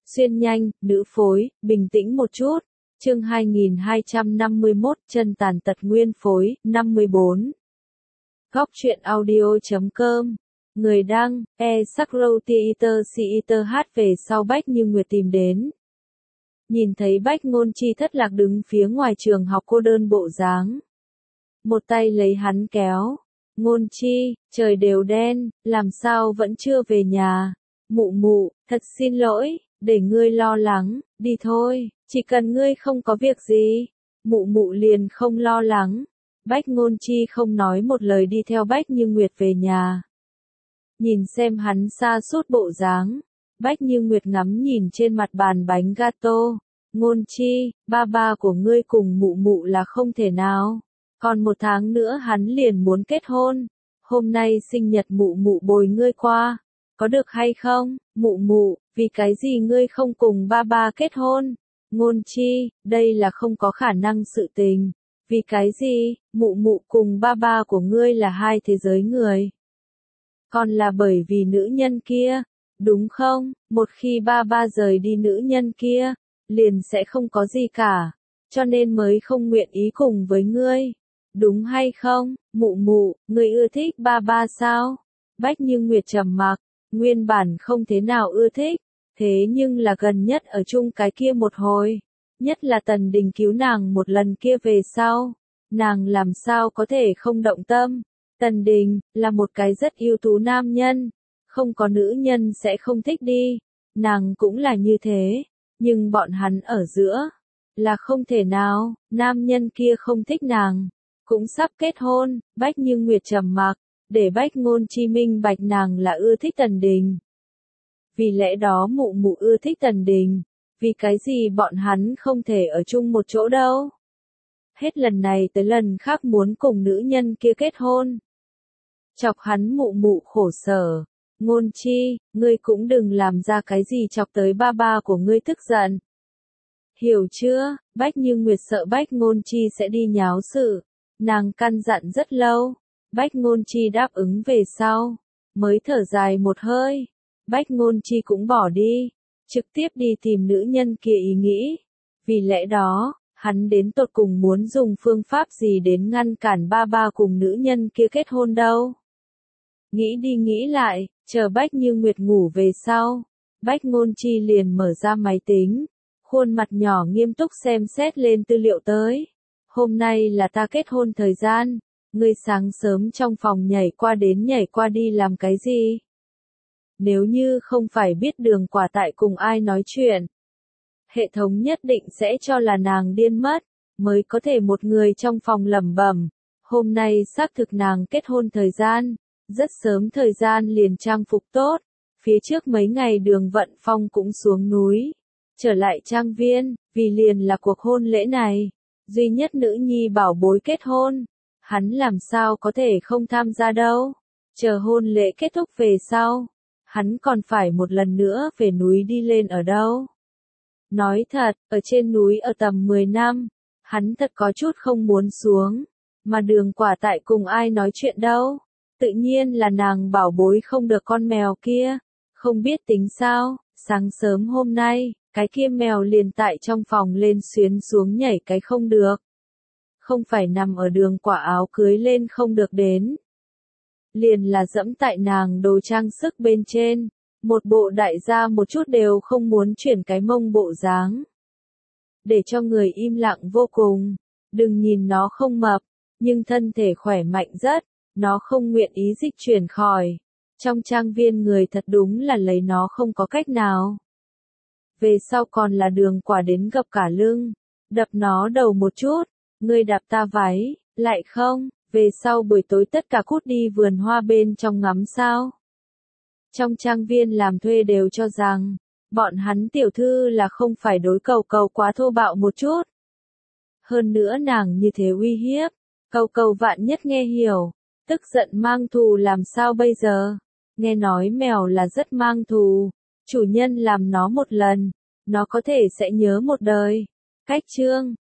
Xuyên nhanh, nữ phối, bình tĩnh một chút. Chương 2251, chân tàn tật nguyên phối, 54. Góc truyện audio.com. Người đăng, Sakrow Theater hát về sau Bách Như Nguyệt tìm đến. Nhìn thấy Bách Ngôn Chi thất lạc đứng phía ngoài trường học cô đơn bộ dáng. Một tay lấy hắn kéo. Ngôn Chi, trời đều đen, làm sao vẫn chưa về nhà. Mụ mụ, thật xin lỗi, để ngươi lo lắng, đi thôi, chỉ cần ngươi không có việc gì. Mụ mụ liền không lo lắng. Bách Ngôn Chi không nói một lời đi theo Bách Như Nguyệt về nhà. Nhìn xem hắn xa sút bộ dáng. Bách Như Nguyệt ngắm nhìn trên mặt bàn bánh gato. Ngôn Chi, ba của ngươi cùng mụ mụ là không thể nào. Còn 1 tháng nữa hắn liền muốn kết hôn. Hôm nay sinh nhật mụ mụ bồi ngươi qua. Có được hay không, mụ mụ, vì cái gì ngươi không cùng ba kết hôn? Ngôn Chi, đây là không có khả năng sự tình. Vì cái gì, mụ mụ cùng ba của ngươi là hai thế giới người. Còn là bởi vì nữ nhân kia, đúng không? Một khi ba rời đi nữ nhân kia, liền sẽ không có gì cả. Cho nên mới không nguyện ý cùng với ngươi. Đúng hay không, mụ mụ, ngươi ưa thích ba sao? Bách Như Nguyệt trầm mặc, nguyên bản không thế nào ưa thích, thế nhưng là gần nhất ở chung cái kia một hồi, nhất là Tần Đình cứu nàng một lần kia về sau, nàng làm sao có thể không động tâm. Tần Đình là một cái rất ưu tú nam nhân, không có nữ nhân sẽ không thích đi, nàng cũng là như thế, nhưng bọn hắn ở giữa là không thể nào, nam nhân kia không thích nàng, cũng sắp kết hôn. Bách Như Nguyệt trầm mặc, để Bách Ngôn Chi minh bạch nàng là ưa thích Tần Đình. Vì lẽ đó mụ mụ ưa thích Tần Đình, vì cái gì bọn hắn không thể ở chung một chỗ đâu. Hết lần này tới lần khác muốn cùng nữ nhân kia kết hôn. Chọc hắn mụ mụ khổ sở. Ngôn Chi, ngươi cũng đừng làm ra cái gì chọc tới ba của ngươi tức giận. Hiểu chưa? Bách Như Nguyệt sợ Bách Ngôn Chi sẽ đi nháo sự. Nàng căn dặn rất lâu. Bách Ngôn Chi đáp ứng về sau, mới thở dài một hơi. Bách Ngôn Chi cũng bỏ đi, trực tiếp đi tìm nữ nhân kia ý nghĩ. Vì lẽ đó, hắn đến tột cùng muốn dùng phương pháp gì đến ngăn cản ba cùng nữ nhân kia kết hôn đâu. Nghĩ đi nghĩ lại, chờ Bách Như Nguyệt ngủ về sau, Bách Ngôn Chi liền mở ra máy tính, khuôn mặt nhỏ nghiêm túc xem xét lên tư liệu tới. Hôm nay là ta kết hôn thời gian. Ngươi sáng sớm trong phòng nhảy qua đến nhảy qua đi làm cái gì? Nếu như không phải biết Đường Quả Tại cùng ai nói chuyện, hệ thống nhất định sẽ cho là nàng điên mất, mới có thể một người trong phòng lẩm bẩm. Hôm nay xác thực nàng kết hôn thời gian, rất sớm thời gian liền trang phục tốt, phía trước mấy ngày Đường Vận Phong cũng xuống núi, trở lại trang viên, vì liền là cuộc hôn lễ này, duy nhất nữ nhi bảo bối kết hôn. Hắn làm sao có thể không tham gia đâu. Chờ hôn lễ kết thúc về sau, hắn còn phải một lần nữa về núi đi lên ở đâu. Nói thật, ở trên núi ở tầm 10 năm, hắn thật có chút không muốn xuống. Mà Đường Quả Tại cùng ai nói chuyện đâu. Tự nhiên là nàng bảo bối không được con mèo kia. Không biết tính sao, sáng sớm hôm nay, cái kia mèo liền tại trong phòng lên xuyến xuống nhảy cái không được. Không phải nằm ở Đường Quả áo cưới lên không được đến. Liền là dẫm tại nàng đồ trang sức bên trên, một bộ đại gia một chút đều không muốn chuyển cái mông bộ dáng. Để cho người im lặng vô cùng, đừng nhìn nó không mập, nhưng thân thể khỏe mạnh rất, nó không nguyện ý dịch chuyển khỏi. Trong trang viên người thật đúng là lấy nó không có cách nào. Về sau còn là Đường Quả đến gập cả lưng, đập nó đầu một chút. Ngươi đạp ta váy, lại không, về sau buổi tối tất cả cút đi vườn hoa bên trong ngắm sao. Trong trang viên làm thuê đều cho rằng, bọn hắn tiểu thư là không phải đối cầu quá thô bạo một chút. Hơn nữa nàng như thế uy hiếp, cầu vạn nhất nghe hiểu, tức giận mang thù làm sao bây giờ. Nghe nói mèo là rất mang thù, chủ nhân làm nó một lần, nó có thể sẽ nhớ một đời. Cách chương